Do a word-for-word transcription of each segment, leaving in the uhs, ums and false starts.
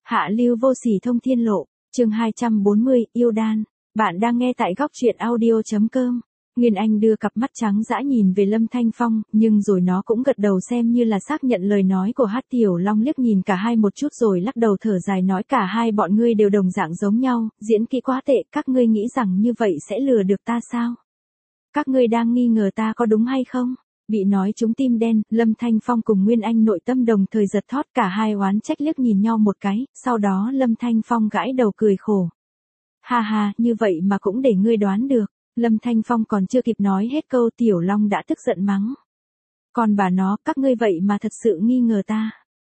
Hạ lưu vô sỉ thông thiên lộ, chương hai trăm bốn mươi, yêu đan. Bạn đang nghe tại góc truyện audio.com. Nguyên Anh đưa cặp mắt trắng dã nhìn về Lâm Thanh Phong, nhưng rồi nó cũng gật đầu xem như là xác nhận lời nói của Hát Tiểu Long, liếc nhìn cả hai một chút rồi lắc đầu thở dài nói cả hai bọn ngươi đều đồng dạng giống nhau, diễn kỹ quá tệ, các ngươi nghĩ rằng như vậy sẽ lừa được ta sao? Các ngươi đang nghi ngờ ta có đúng hay không? Bị nói trúng tim đen, Lâm Thanh Phong cùng Nguyên Anh nội tâm đồng thời giật thót, cả hai oán trách liếc nhìn nhau một cái, sau đó Lâm Thanh Phong gãi đầu cười khổ. Ha ha, như vậy mà cũng để ngươi đoán được. Lâm Thanh Phong còn chưa kịp nói hết câu Tiểu Long đã tức giận mắng. Còn bà nó, các ngươi vậy mà thật sự nghi ngờ ta.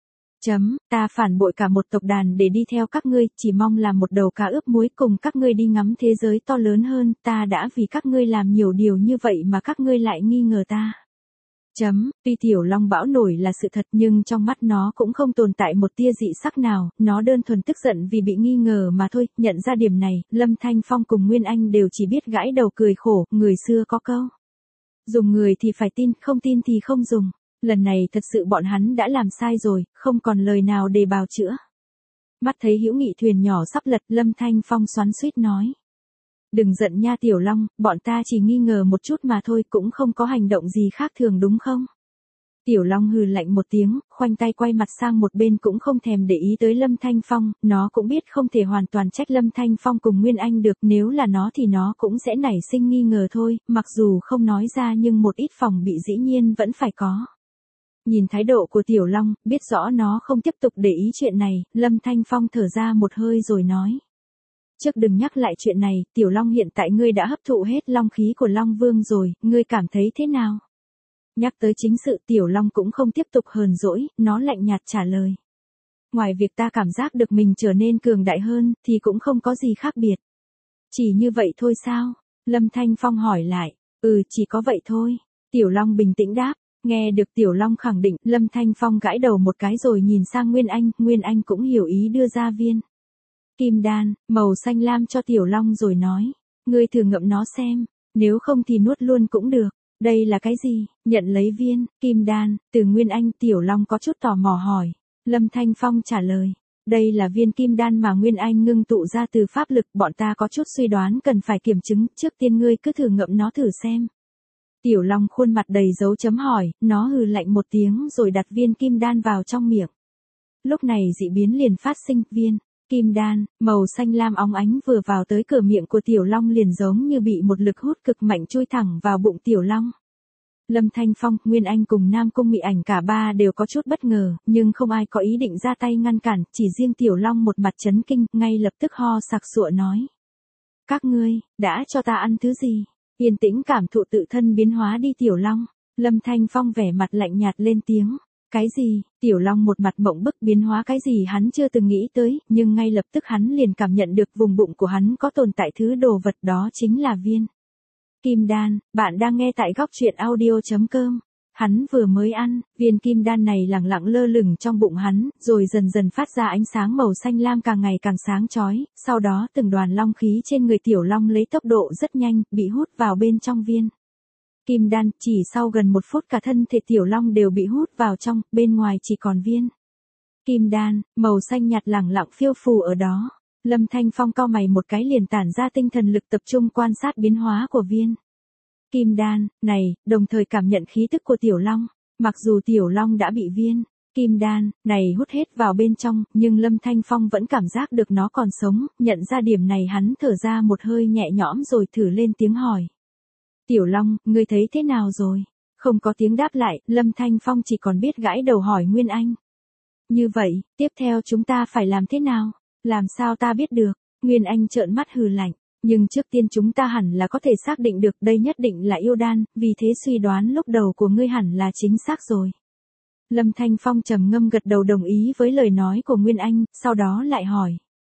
Chấm, ta phản bội cả một tộc đàn để đi theo các ngươi, chỉ mong làm một đầu cá ướp muối cùng các ngươi đi ngắm thế giới to lớn hơn, ta đã vì các ngươi làm nhiều điều như vậy mà các ngươi lại nghi ngờ ta. Chấm, tuy Tiểu Long bão nổi là sự thật nhưng trong mắt nó cũng không tồn tại một tia dị sắc nào, nó đơn thuần tức giận vì bị nghi ngờ mà thôi. Nhận ra điểm này, Lâm Thanh Phong cùng Nguyên Anh đều chỉ biết gãi đầu cười khổ, người xưa có câu. Dùng người thì phải tin, không tin thì không dùng. Lần này thật sự bọn hắn đã làm sai rồi, không còn lời nào để bào chữa. Mắt thấy hữu nghị thuyền nhỏ sắp lật, Lâm Thanh Phong xoắn xuýt nói. Đừng giận nha Tiểu Long, bọn ta chỉ nghi ngờ một chút mà thôi, cũng không có hành động gì khác thường đúng không? Tiểu Long hừ lạnh một tiếng, khoanh tay quay mặt sang một bên cũng không thèm để ý tới Lâm Thanh Phong, nó cũng biết không thể hoàn toàn trách Lâm Thanh Phong cùng Nguyên Anh được, nếu là nó thì nó cũng sẽ nảy sinh nghi ngờ thôi, mặc dù không nói ra nhưng một ít phòng bị dĩ nhiên vẫn phải có. Nhìn thái độ của Tiểu Long, biết rõ nó không tiếp tục để ý chuyện này, Lâm Thanh Phong thở ra một hơi rồi nói. Trước đừng nhắc lại chuyện này, Tiểu Long hiện tại ngươi đã hấp thụ hết long khí của Long Vương rồi, ngươi cảm thấy thế nào? Nhắc tới chính sự Tiểu Long cũng không tiếp tục hờn dỗi, nó lạnh nhạt trả lời. Ngoài việc ta cảm giác được mình trở nên cường đại hơn, thì cũng không có gì khác biệt. Chỉ như vậy thôi sao? Lâm Thanh Phong hỏi lại. Ừ, chỉ có vậy thôi. Tiểu Long bình tĩnh đáp. Nghe được Tiểu Long khẳng định, Lâm Thanh Phong gãi đầu một cái rồi nhìn sang Nguyên Anh, Nguyên Anh cũng hiểu ý đưa ra viên kim đan, màu xanh lam cho Tiểu Long rồi nói, ngươi thử ngậm nó xem, nếu không thì nuốt luôn cũng được. Đây là cái gì? Nhận lấy viên kim đan từ Nguyên Anh, Tiểu Long có chút tò mò hỏi. Lâm Thanh Phong trả lời, đây là viên kim đan mà Nguyên Anh ngưng tụ ra từ pháp lực, bọn ta có chút suy đoán cần phải kiểm chứng, trước tiên ngươi cứ thử ngậm nó thử xem. Tiểu Long khuôn mặt đầy dấu chấm hỏi, nó hừ lạnh một tiếng rồi đặt viên kim đan vào trong miệng. Lúc này dị biến liền phát sinh, viên kim đan, màu xanh lam óng ánh vừa vào tới cửa miệng của Tiểu Long liền giống như bị một lực hút cực mạnh chui thẳng vào bụng Tiểu Long. Lâm Thanh Phong, Nguyên Anh cùng Nam Cung Mị Ảnh cả ba đều có chút bất ngờ, nhưng không ai có ý định ra tay ngăn cản, chỉ riêng Tiểu Long một mặt chấn kinh, ngay lập tức ho sặc sụa nói. Các ngươi, đã cho ta ăn thứ gì? Yên tĩnh cảm thụ tự thân biến hóa đi Tiểu Long. Lâm Thanh Phong vẻ mặt lạnh nhạt lên tiếng. Cái gì? Tiểu Long một mặt mộng bức, biến hóa cái gì hắn chưa từng nghĩ tới, nhưng ngay lập tức hắn liền cảm nhận được vùng bụng của hắn có tồn tại thứ đồ vật, đó chính là viên kim đan. Bạn đang nghe tại góc truyện audio.com. Hắn vừa mới ăn, viên kim đan này lẳng lặng lơ lửng trong bụng hắn, rồi dần dần phát ra ánh sáng màu xanh lam càng ngày càng sáng chói, sau đó từng đoàn long khí trên người Tiểu Long lấy tốc độ rất nhanh, bị hút vào bên trong viên kim đan, chỉ sau gần một phút cả thân thể Tiểu Long đều bị hút vào trong, bên ngoài chỉ còn viên kim đan, màu xanh nhạt lẳng lặng phiêu phù ở đó. Lâm Thanh Phong cau mày một cái liền tản ra tinh thần lực tập trung quan sát biến hóa của viên kim đan này, đồng thời cảm nhận khí tức của Tiểu Long. Mặc dù Tiểu Long đã bị viên kim đan này hút hết vào bên trong, nhưng Lâm Thanh Phong vẫn cảm giác được nó còn sống, nhận ra điểm này hắn thở ra một hơi nhẹ nhõm rồi thử lên tiếng hỏi. Tiểu Long, ngươi thấy thế nào rồi? Không có tiếng đáp lại, Lâm Thanh Phong chỉ còn biết gãi đầu hỏi Nguyên Anh. Như vậy, tiếp theo chúng ta phải làm thế nào? Làm sao ta biết được? Nguyên Anh trợn mắt hừ lạnh. Nhưng trước tiên chúng ta hẳn là có thể xác định được đây nhất định là yêu đan, vì thế suy đoán lúc đầu của ngươi hẳn là chính xác rồi. Lâm Thanh Phong trầm ngâm gật đầu đồng ý với lời nói của Nguyên Anh, sau đó lại hỏi.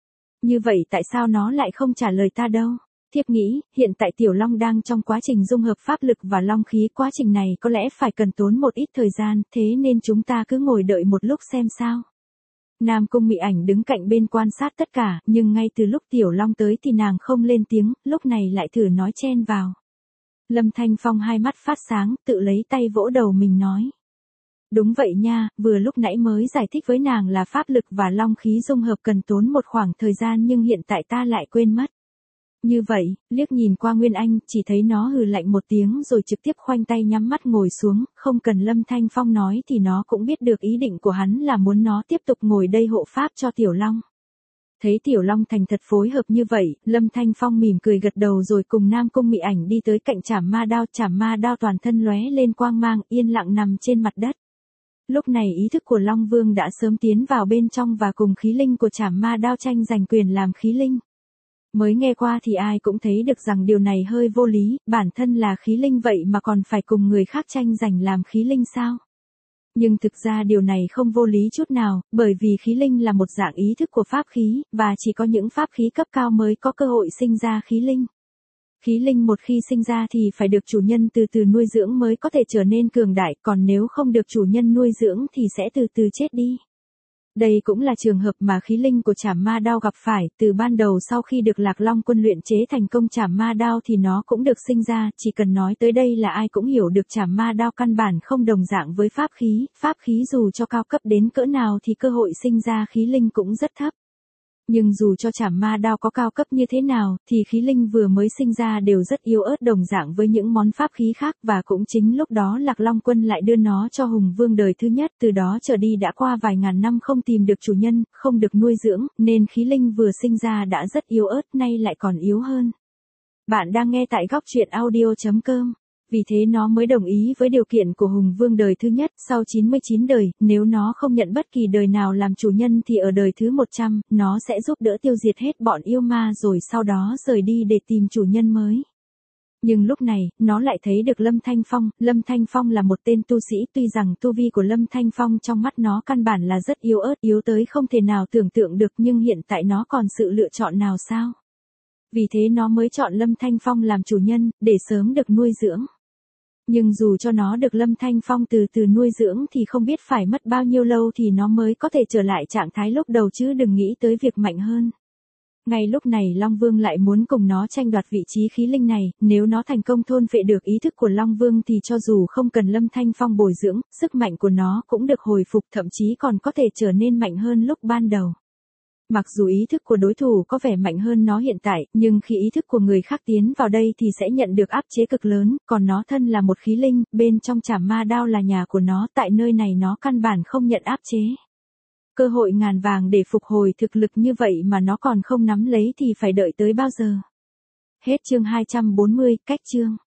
Như vậy tại sao nó lại không trả lời ta đâu? Thiếp nghĩ, hiện tại Tiểu Long đang trong quá trình dung hợp pháp lực và long khí, quá trình này có lẽ phải cần tốn một ít thời gian, thế nên chúng ta cứ ngồi đợi một lúc xem sao. Nam Cung Mị Ảnh đứng cạnh bên quan sát tất cả, nhưng ngay từ lúc Tiểu Long tới thì nàng không lên tiếng, lúc này lại thử nói chen vào. Lâm Thanh Phong hai mắt phát sáng, tự lấy tay vỗ đầu mình nói. Đúng vậy nha, vừa lúc nãy mới giải thích với nàng là pháp lực và long khí dung hợp cần tốn một khoảng thời gian nhưng hiện tại ta lại quên mất. Như vậy, liếc nhìn qua Nguyên Anh, chỉ thấy nó hừ lạnh một tiếng rồi trực tiếp khoanh tay nhắm mắt ngồi xuống, không cần Lâm Thanh Phong nói thì nó cũng biết được ý định của hắn là muốn nó tiếp tục ngồi đây hộ pháp cho Tiểu Long. Thấy Tiểu Long thành thật phối hợp như vậy, Lâm Thanh Phong mỉm cười gật đầu rồi cùng Nam Cung Mị Ảnh đi tới cạnh Trảm Ma Đao. Trảm Ma Đao toàn thân lóe lên quang mang, yên lặng nằm trên mặt đất. Lúc này ý thức của Long Vương đã sớm tiến vào bên trong và cùng khí linh của Trảm Ma Đao tranh giành quyền làm khí linh. Mới nghe qua thì ai cũng thấy được rằng điều này hơi vô lý, bản thân là khí linh vậy mà còn phải cùng người khác tranh giành làm khí linh sao? Nhưng thực ra điều này không vô lý chút nào, bởi vì khí linh là một dạng ý thức của pháp khí, và chỉ có những pháp khí cấp cao mới có cơ hội sinh ra khí linh. Khí linh một khi sinh ra thì phải được chủ nhân từ từ nuôi dưỡng mới có thể trở nên cường đại, còn nếu không được chủ nhân nuôi dưỡng thì sẽ từ từ chết đi. Đây cũng là trường hợp mà khí linh của Trảm Ma Đao gặp phải, từ ban đầu sau khi được Lạc Long Quân luyện chế thành công Trảm Ma Đao thì nó cũng được sinh ra, chỉ cần nói tới đây là ai cũng hiểu được Trảm Ma Đao căn bản không đồng dạng với pháp khí, pháp khí dù cho cao cấp đến cỡ nào thì cơ hội sinh ra khí linh cũng rất thấp. Nhưng dù cho Trảm Ma Đao có cao cấp như thế nào, thì khí linh vừa mới sinh ra đều rất yếu ớt đồng dạng với những món pháp khí khác, và cũng chính lúc đó Lạc Long Quân lại đưa nó cho Hùng Vương đời thứ nhất, từ đó trở đi đã qua vài ngàn năm không tìm được chủ nhân, không được nuôi dưỡng, nên khí linh vừa sinh ra đã rất yếu ớt, nay lại còn yếu hơn. Bạn đang nghe tại góc truyện audio chấm com. Vì thế nó mới đồng ý với điều kiện của Hùng Vương đời thứ nhất, sau chín mươi chín đời, nếu nó không nhận bất kỳ đời nào làm chủ nhân thì ở đời thứ một trăm, nó sẽ giúp đỡ tiêu diệt hết bọn yêu ma rồi sau đó rời đi để tìm chủ nhân mới. Nhưng lúc này, nó lại thấy được Lâm Thanh Phong, Lâm Thanh Phong là một tên tu sĩ, tuy rằng tu vi của Lâm Thanh Phong trong mắt nó căn bản là rất yếu ớt, yếu tới không thể nào tưởng tượng được, nhưng hiện tại nó còn sự lựa chọn nào sao? Vì thế nó mới chọn Lâm Thanh Phong làm chủ nhân, để sớm được nuôi dưỡng. Nhưng dù cho nó được Lâm Thanh Phong từ từ nuôi dưỡng thì không biết phải mất bao nhiêu lâu thì nó mới có thể trở lại trạng thái lúc đầu, chứ đừng nghĩ tới việc mạnh hơn. Ngay lúc này Long Vương lại muốn cùng nó tranh đoạt vị trí khí linh này, nếu nó thành công thôn phệ được ý thức của Long Vương thì cho dù không cần Lâm Thanh Phong bồi dưỡng, sức mạnh của nó cũng được hồi phục, thậm chí còn có thể trở nên mạnh hơn lúc ban đầu. Mặc dù ý thức của đối thủ có vẻ mạnh hơn nó hiện tại, nhưng khi ý thức của người khác tiến vào đây thì sẽ nhận được áp chế cực lớn, còn nó thân là một khí linh, bên trong Trảm Ma Đao là nhà của nó, tại nơi này nó căn bản không nhận áp chế. Cơ hội ngàn vàng để phục hồi thực lực như vậy mà nó còn không nắm lấy thì phải đợi tới bao giờ? Hết chương hai trăm bốn mươi, cách chương.